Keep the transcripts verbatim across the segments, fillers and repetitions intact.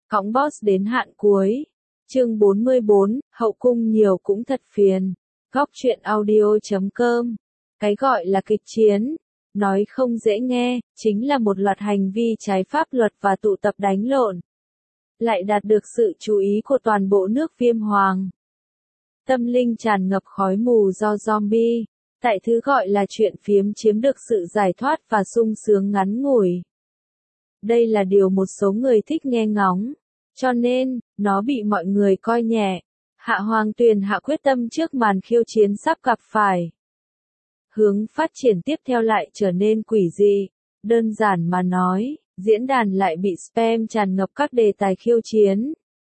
Cõng boss đến hạn cuối. Chương bốn mươi bốn, hậu cung nhiều cũng thật phiền. Góc truyện audio chấm com. Cái gọi là kịch chiến, nói không dễ nghe, chính là một loạt hành vi trái pháp luật và tụ tập đánh lộn. Lại đạt được sự chú ý của toàn bộ nước Viêm Hoàng. Tâm linh tràn ngập khói mù do zombie. Tại thứ gọi là chuyện phiếm chiếm được sự giải thoát và sung sướng ngắn ngủi. Đây là điều một số người thích nghe ngóng. Cho nên, nó bị mọi người coi nhẹ. Hạ Hoàng Tuyền hạ quyết tâm trước màn khiêu chiến sắp gặp phải. Hướng phát triển tiếp theo lại trở nên quỷ dị. Đơn giản mà nói, diễn đàn lại bị spam tràn ngập các đề tài khiêu chiến.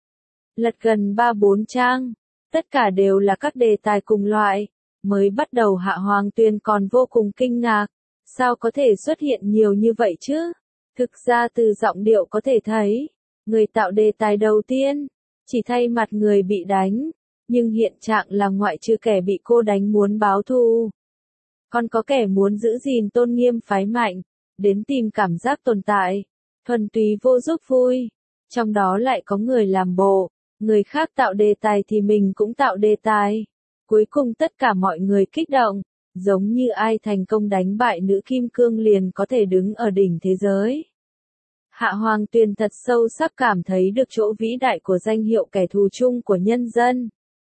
Lật gần ba bốn trang, tất cả đều là các đề tài cùng loại. Mới bắt đầu Hạ Hoàng Tuyền còn vô cùng kinh ngạc. Sao có thể xuất hiện nhiều như vậy chứ? Thực ra từ giọng điệu có thể thấy, người tạo đề tài đầu tiên, chỉ thay mặt người bị đánh, nhưng hiện trạng là ngoại trừ kẻ bị cô đánh muốn báo thù. Còn có kẻ muốn giữ gìn tôn nghiêm phái mạnh, đến tìm cảm giác tồn tại, thuần túy vô giúp vui. Trong đó lại có người làm bộ, người khác tạo đề tài thì mình cũng tạo đề tài. Cuối cùng tất cả mọi người kích động, giống như ai thành công đánh bại nữ kim cương liền có thể đứng ở đỉnh thế giới. Hạ Hoàng Tuyền thật sâu sắc cảm thấy được chỗ vĩ đại của danh hiệu kẻ thù chung của nhân dân.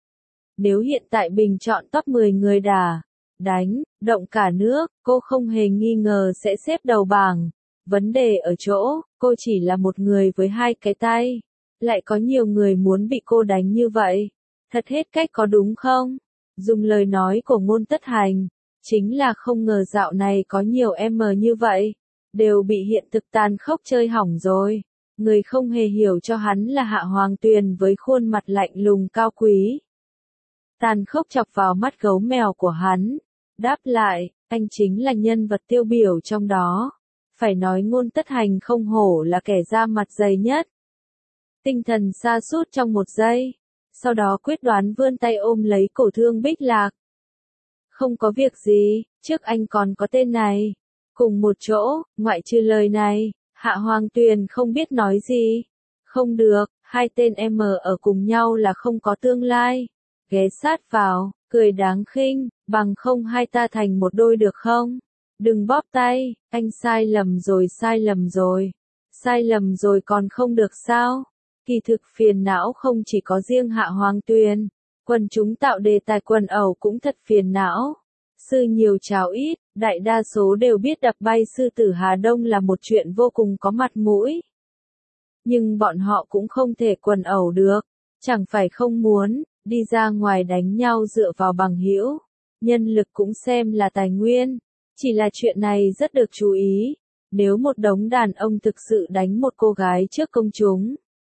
Nếu hiện tại bình chọn top mười người đả, đánh, động cả nước, cô không hề nghi ngờ sẽ xếp đầu bảng. Vấn đề ở chỗ, cô chỉ là một người với hai cái tay. Lại có nhiều người muốn bị cô đánh như vậy. Thật hết cách có đúng không? Dùng lời nói của Ngôn Tất Hành, chính là không ngờ dạo này có nhiều em như vậy. Đều bị hiện thực tàn khốc chơi hỏng rồi. Người không hề hiểu cho hắn là Hạ Hoàng Tuyền với khuôn mặt lạnh lùng cao quý. Tàn khốc chọc vào mắt gấu mèo của hắn. Đáp lại, anh chính là nhân vật tiêu biểu trong đó. Phải nói Ngôn Tất Hành không hổ là kẻ da mặt dày nhất. Tinh thần sa sút trong một giây. Sau đó quyết đoán vươn tay ôm lấy cổ Thương Bích Lạc. Không có việc gì, trước anh còn có tên này. Cùng một chỗ, ngoại trừ lời này, Hạ Hoàng Tuyền không biết nói gì. Không được, hai tên em ở cùng nhau là không có tương lai. Ghé sát vào, cười đáng khinh, bằng không hai ta thành một đôi được không? Đừng bóp tay, anh sai lầm rồi sai lầm rồi. Sai lầm rồi còn không được sao? Kỳ thực phiền não không chỉ có riêng Hạ Hoàng Tuyền. Quần chúng tạo đề tài quần ẩu cũng thật phiền não. Sư nhiều cháo ít, đại đa số đều biết đập bay sư tử Hà Đông là một chuyện vô cùng có mặt mũi. Nhưng bọn họ cũng không thể quần ẩu được, chẳng phải không muốn, đi ra ngoài đánh nhau dựa vào bằng hữu, nhân lực cũng xem là tài nguyên. Chỉ là chuyện này rất được chú ý, nếu một đống đàn ông thực sự đánh một cô gái trước công chúng.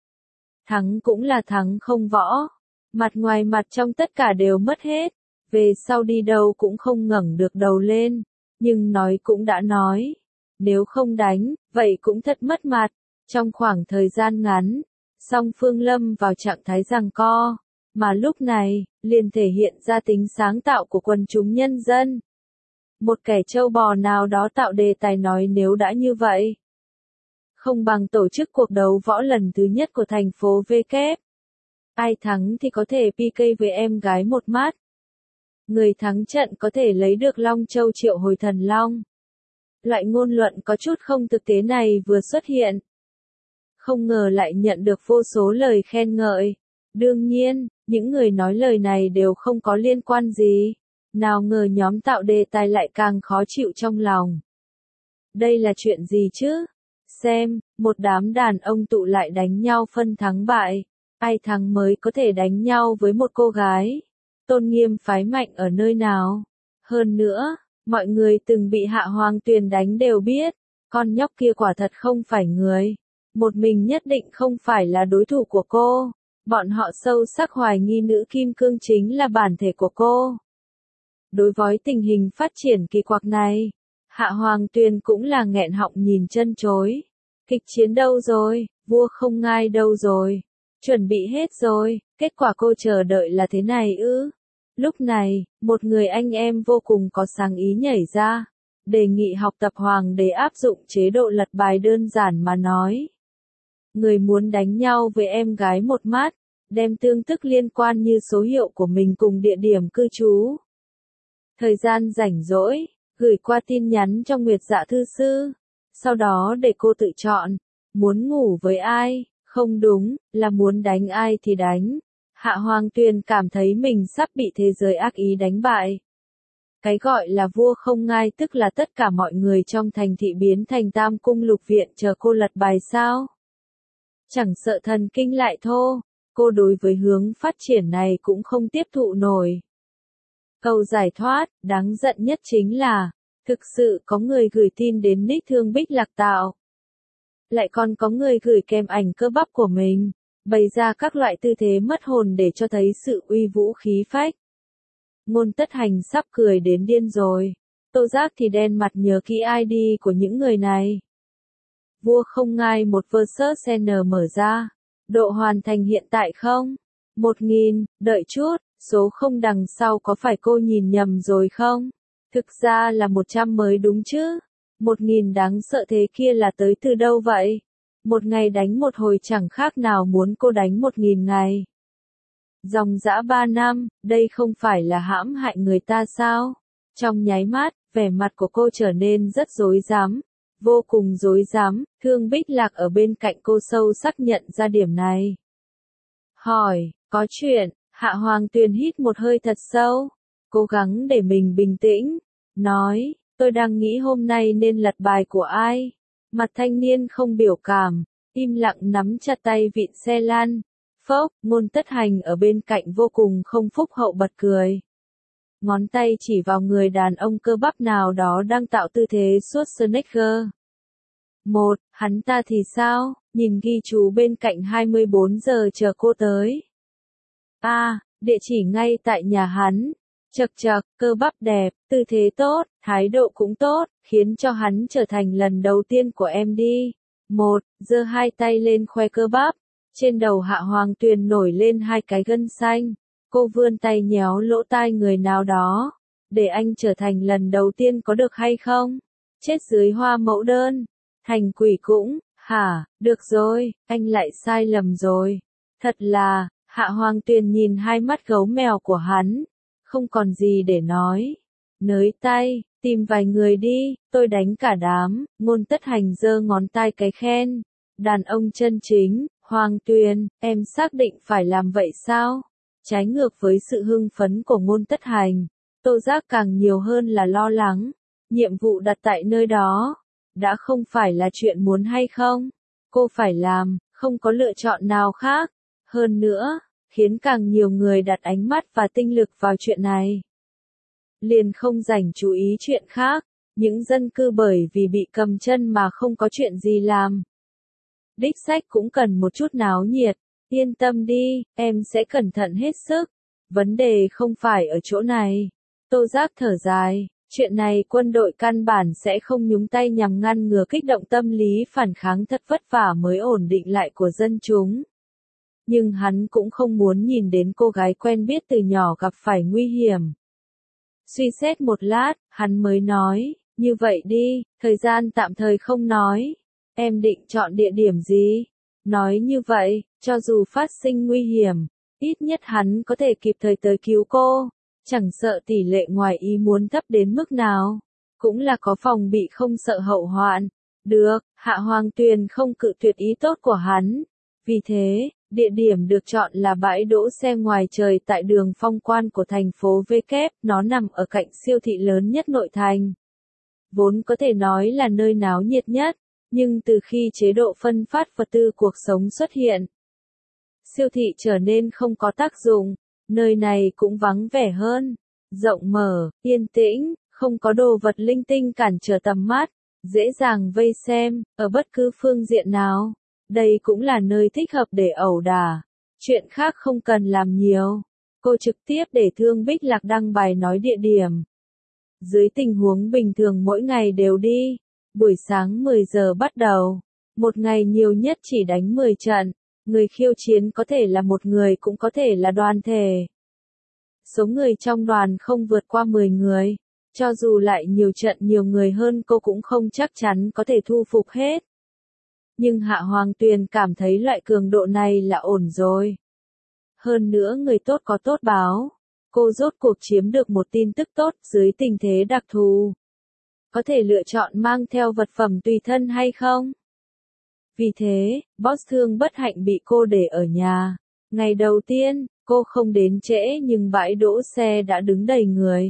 Thắng cũng là thắng không võ, mặt ngoài mặt trong tất cả đều mất hết. Về sau đi đâu cũng không ngẩng được đầu lên, nhưng nói cũng đã nói, nếu không đánh, vậy cũng thật mất mặt. Trong khoảng thời gian ngắn, song phương lâm vào trạng thái giằng co, mà lúc này, liền thể hiện ra tính sáng tạo của quần chúng nhân dân. Một kẻ trâu bò nào đó tạo đề tài nói nếu đã như vậy, không bằng tổ chức cuộc đấu võ lần thứ nhất của thành phố V kép. Ai thắng thì có thể pê ca với em gái một mắt. Người thắng trận có thể lấy được Long Châu triệu hồi thần long. Loại ngôn luận có chút không thực tế này vừa xuất hiện. Không ngờ lại nhận được vô số lời khen ngợi. Đương nhiên, những người nói lời này đều không có liên quan gì. Nào ngờ nhóm tạo đề tài lại càng khó chịu trong lòng. Đây là chuyện gì chứ? Xem, một đám đàn ông tụ lại đánh nhau phân thắng bại. Ai thắng mới có thể đánh nhau với một cô gái. Tôn nghiêm phái mạnh ở nơi nào? Hơn nữa, mọi người từng bị Hạ Hoàng Tuyền đánh đều biết, con nhóc kia quả thật không phải người. Một mình nhất định không phải là đối thủ của cô. Bọn họ sâu sắc hoài nghi nữ kim cương chính là bản thể của cô. Đối với tình hình phát triển kỳ quặc này, Hạ Hoàng Tuyền cũng là nghẹn họng nhìn chân chối. Kịch chiến đâu rồi? Vua không ngai đâu rồi? Chuẩn bị hết rồi, kết quả cô chờ đợi là thế này ư? Lúc này, một người anh em vô cùng có sáng ý nhảy ra, đề nghị học tập hoàng đế áp dụng chế độ lật bài đơn giản mà nói. Người muốn đánh nhau với em gái một mắt, đem tương tức liên quan như số hiệu của mình cùng địa điểm cư trú. Thời gian rảnh rỗi, gửi qua tin nhắn cho Nguyệt Dạ thư sư, sau đó để cô tự chọn, muốn ngủ với ai, không đúng, là muốn đánh ai thì đánh. Hạ Hoàng Tuyền cảm thấy mình sắp bị thế giới ác ý đánh bại. Cái gọi là vua không ngai tức là tất cả mọi người trong thành thị biến thành tam cung lục viện chờ cô lật bài sao. Chẳng sợ thần kinh lại thô, cô đối với hướng phát triển này cũng không tiếp thụ nổi. Câu giải thoát, đáng giận nhất chính là, thực sự có người gửi tin đến nick Thương Bích Lạc tạo. Lại còn có người gửi kèm ảnh cơ bắp của mình, bày ra các loại tư thế mất hồn để cho thấy sự uy vũ khí phách. Ngôn Tất Hành sắp cười đến điên rồi. Tô Giác thì đen mặt nhớ kỹ i đê của những người này. Vua không ngai một versus N mở ra. Độ hoàn thành hiện tại không? Một nghìn, đợi chút, số không đằng sau có phải cô nhìn nhầm rồi không? Thực ra là một trăm mới đúng chứ. Một nghìn đáng sợ thế kia là tới từ đâu vậy? Một ngày đánh một hồi chẳng khác nào muốn cô đánh một nghìn ngày. Dòng dã ba năm, đây không phải là hãm hại người ta sao? Trong nháy mắt, vẻ mặt của cô trở nên rất rối rắm, vô cùng rối rắm. Thương Bích Lạc ở bên cạnh cô sâu sắc nhận ra điểm này. Hỏi, có chuyện? Hạ Hoàng Tuyền hít một hơi thật sâu, cố gắng để mình bình tĩnh, nói, tôi đang nghĩ hôm nay nên lật bài của ai? Mặt thanh niên không biểu cảm, im lặng nắm chặt tay vịn xe lăn. Phốc, Ngôn Tất Hành ở bên cạnh vô cùng không phúc hậu bật cười. Ngón tay chỉ vào người đàn ông cơ bắp nào đó đang tạo tư thế Schwarzenegger. Một, hắn ta thì sao? Nhìn ghi chú bên cạnh hai mươi bốn giờ chờ cô tới. A, à, địa chỉ ngay tại nhà hắn. Chật chật, cơ bắp đẹp, tư thế tốt, thái độ cũng tốt, khiến cho hắn trở thành lần đầu tiên của em đi. Một, giơ hai tay lên khoe cơ bắp. Trên đầu Hạ Hoàng Tuyền nổi lên hai cái gân xanh. Cô vươn tay nhéo lỗ tai người nào đó. Để anh trở thành lần đầu tiên có được hay không? Chết dưới hoa mẫu đơn. Thành quỷ cũng, hả, được rồi, anh lại sai lầm rồi. Thật là, Hạ Hoàng Tuyền nhìn hai mắt gấu mèo của hắn. Không còn gì để nói. Nới tay, tìm vài người đi, tôi đánh cả đám. Ngôn Tất Hành giơ ngón tay cái khen. Đàn ông chân chính. Hoàng Tuyền, em xác định phải làm vậy sao? Trái ngược với sự hưng phấn của Ngôn Tất Hành, Tô Giác càng nhiều hơn là lo lắng. Nhiệm vụ đặt tại nơi đó, đã không phải là chuyện muốn hay không. Cô phải làm, không có lựa chọn nào khác. Hơn nữa, khiến càng nhiều người đặt ánh mắt và tinh lực vào chuyện này. Liền không dành chú ý chuyện khác, những dân cư bởi vì bị cầm chân mà không có chuyện gì làm. Đích sách cũng cần một chút náo nhiệt, yên tâm đi, em sẽ cẩn thận hết sức. Vấn đề không phải ở chỗ này. Tô Giác thở dài, chuyện này quân đội căn bản sẽ không nhúng tay nhằm ngăn ngừa kích động tâm lý phản kháng thật vất vả mới ổn định lại của dân chúng. Nhưng hắn cũng không muốn nhìn đến cô gái quen biết từ nhỏ gặp phải nguy hiểm. Suy xét một lát, hắn mới nói, như vậy đi, thời gian tạm thời không nói. Em định chọn địa điểm gì? Nói như vậy, cho dù phát sinh nguy hiểm, ít nhất hắn có thể kịp thời tới cứu cô. Chẳng sợ tỷ lệ ngoài ý muốn thấp đến mức nào. Cũng là có phòng bị không sợ hậu hoạn. Được, Hạ Hoàng Tuyền không cự tuyệt ý tốt của hắn. Vì thế, địa điểm được chọn là bãi đỗ xe ngoài trời tại đường Phong Quan của thành phố V Kép, nó nằm ở cạnh siêu thị lớn nhất nội thành. Vốn có thể nói là nơi náo nhiệt nhất, nhưng từ khi chế độ phân phát vật tư cuộc sống xuất hiện, siêu thị trở nên không có tác dụng, nơi này cũng vắng vẻ hơn, rộng mở, yên tĩnh, không có đồ vật linh tinh cản trở tầm mắt, dễ dàng vây xem, ở bất cứ phương diện nào. Đây cũng là nơi thích hợp để ẩu đả. Chuyện khác không cần làm nhiều. Cô trực tiếp để Thương Bích Lạc đăng bài nói địa điểm. Dưới tình huống bình thường mỗi ngày đều đi. Buổi sáng mười giờ bắt đầu. Một ngày nhiều nhất chỉ đánh mười trận. Người khiêu chiến có thể là một người cũng có thể là đoàn thể. Số người trong đoàn không vượt qua mười người. Cho dù lại nhiều trận nhiều người hơn cô cũng không chắc chắn có thể thu phục hết. Nhưng Hạ Hoàng Tuyền cảm thấy loại cường độ này là ổn rồi. Hơn nữa người tốt có tốt báo. Cô rốt cuộc chiếm được một tin tức tốt dưới tình thế đặc thù. Có thể lựa chọn mang theo vật phẩm tùy thân hay không? Vì thế, boss thương bất hạnh bị cô để ở nhà. Ngày đầu tiên, cô không đến trễ nhưng bãi đỗ xe đã đứng đầy người.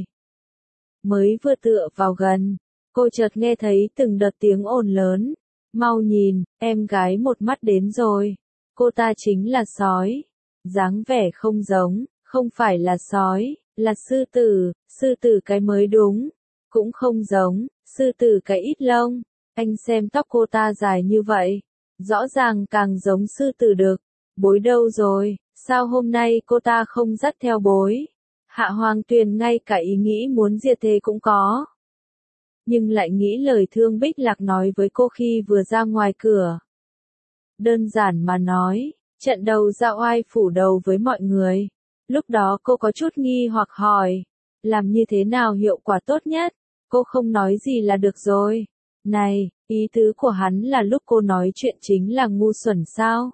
Mới vừa tựa vào gần, cô chợt nghe thấy từng đợt tiếng ồn lớn. Mau nhìn, em gái một mắt đến rồi. Cô ta chính là sói. Dáng vẻ không giống, không phải là sói, là sư tử, sư tử cái mới đúng. Cũng không giống, sư tử cái ít lông. Anh xem tóc cô ta dài như vậy. Rõ ràng càng giống sư tử đực. Bối đâu rồi, sao hôm nay cô ta không dắt theo bối? Hạ Hoàng Tuyền ngay cả ý nghĩ muốn diệt thế cũng có. Nhưng lại nghĩ lời Thương Bích Lạc nói với cô khi vừa ra ngoài cửa. Đơn giản mà nói, trận đầu ra oai phủ đầu với mọi người. Lúc đó cô có chút nghi hoặc hỏi, làm như thế nào hiệu quả tốt nhất? Cô không nói gì là được rồi. Này, ý tứ của hắn là lúc cô nói chuyện chính là ngu xuẩn sao?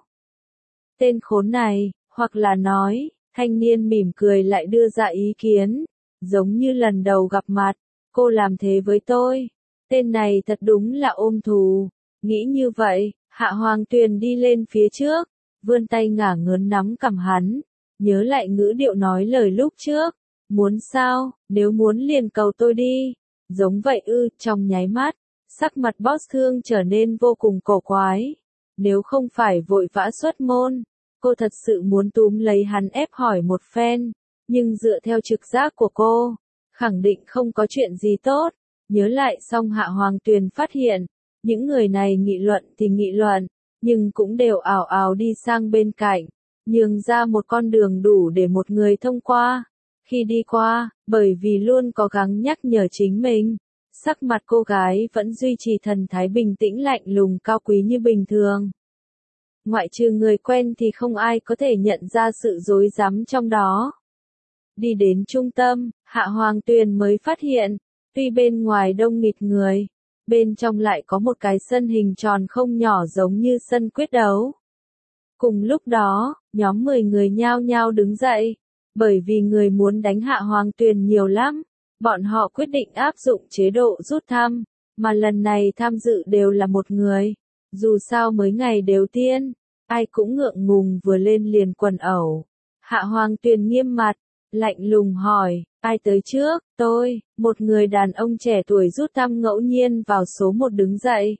Tên khốn này, hoặc là nói, thanh niên mỉm cười lại đưa ra ý kiến, giống như lần đầu gặp mặt, cô làm thế với tôi. Tên này thật đúng là ôm thù. Nghĩ như vậy, Hạ Hoàng Tuyền đi lên phía trước, vươn tay ngả ngớn nắm cằm hắn, nhớ lại ngữ điệu nói lời lúc trước. Muốn sao, nếu muốn liền cầu tôi đi. Giống vậy ư, trong nháy mắt, sắc mặt boss Thương trở nên vô cùng cổ quái. Nếu không phải vội vã xuất môn, cô thật sự muốn túm lấy hắn ép hỏi một phen, nhưng dựa theo trực giác của cô, khẳng định không có chuyện gì tốt. Nhớ lại xong Hạ Hoàng Tuyền phát hiện, những người này nghị luận thì nghị luận, nhưng cũng đều ảo ảo đi sang bên cạnh, nhường ra một con đường đủ để một người thông qua. Khi đi qua, bởi vì luôn cố gắng nhắc nhở chính mình, sắc mặt cô gái vẫn duy trì thần thái bình tĩnh lạnh lùng cao quý như bình thường. Ngoại trừ người quen thì không ai có thể nhận ra sự rối rắm trong đó. Đi đến trung tâm, Hạ Hoàng Tuyền mới phát hiện, tuy bên ngoài đông nghịt người, bên trong lại có một cái sân hình tròn không nhỏ giống như sân quyết đấu. Cùng lúc đó, nhóm mười người nhao nhao đứng dậy, bởi vì người muốn đánh Hạ Hoàng Tuyền nhiều lắm, bọn họ quyết định áp dụng chế độ rút thăm, mà lần này tham dự đều là một người. Dù sao mới ngày đầu tiên, ai cũng ngượng ngùng vừa lên liền quần ẩu. Hạ Hoàng Tuyền nghiêm mặt, lạnh lùng hỏi, ai tới trước? Tôi, một người đàn ông trẻ tuổi rút thăm ngẫu nhiên vào số một đứng dậy.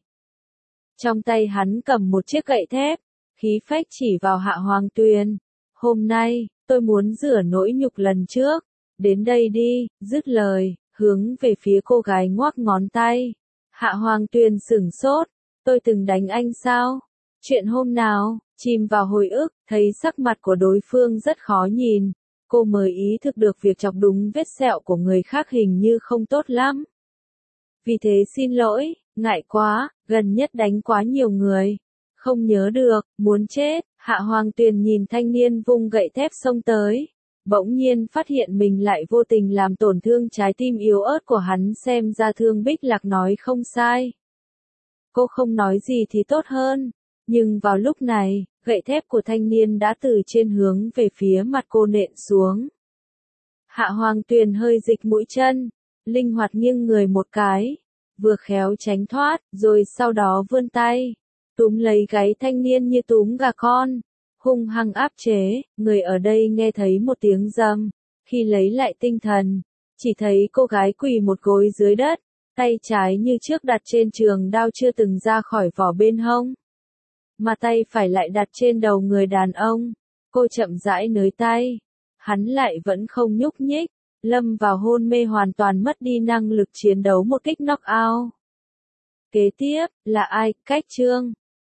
Trong tay hắn cầm một chiếc gậy thép, khí phách chỉ vào Hạ Hoàng Tuyền. Hôm nay, tôi muốn rửa nỗi nhục lần trước. Đến đây đi, dứt lời, hướng về phía cô gái ngoắc ngón tay. Hạ Hoàng Tuyền sửng sốt, tôi từng đánh anh sao? Chuyện hôm nào? Chìm vào hồi ức, thấy sắc mặt của đối phương rất khó nhìn. Cô mới ý thức được việc chọc đúng vết sẹo của người khác hình như không tốt lắm. Vì thế xin lỗi, ngại quá, gần nhất đánh quá nhiều người. Không nhớ được, muốn chết. Hạ Hoàng Tuyền nhìn thanh niên vung gậy thép xông tới. Bỗng nhiên phát hiện mình lại vô tình làm tổn thương trái tim yếu ớt của hắn, xem ra Thương Bích Lạc nói không sai. Cô không nói gì thì tốt hơn. Nhưng vào lúc này, gậy thép của thanh niên đã từ trên hướng về phía mặt cô nện xuống. Hạ Hoàng Tuyền hơi dịch mũi chân, linh hoạt nghiêng người một cái, vừa khéo tránh thoát, rồi sau đó vươn tay, túm lấy gáy thanh niên như túm gà con, hung hăng áp chế. Người ở đây nghe thấy một tiếng rầm, khi lấy lại tinh thần, chỉ thấy cô gái quỳ một gối dưới đất, tay trái như trước đặt trên trường đao chưa từng ra khỏi vỏ bên hông, mà tay phải lại đặt trên đầu người đàn ông. Cô chậm rãi nới tay, hắn lại vẫn không nhúc nhích, lâm vào hôn mê hoàn toàn mất đi năng lực chiến đấu, một kích knock out. Kế tiếp, là ai, cách chương.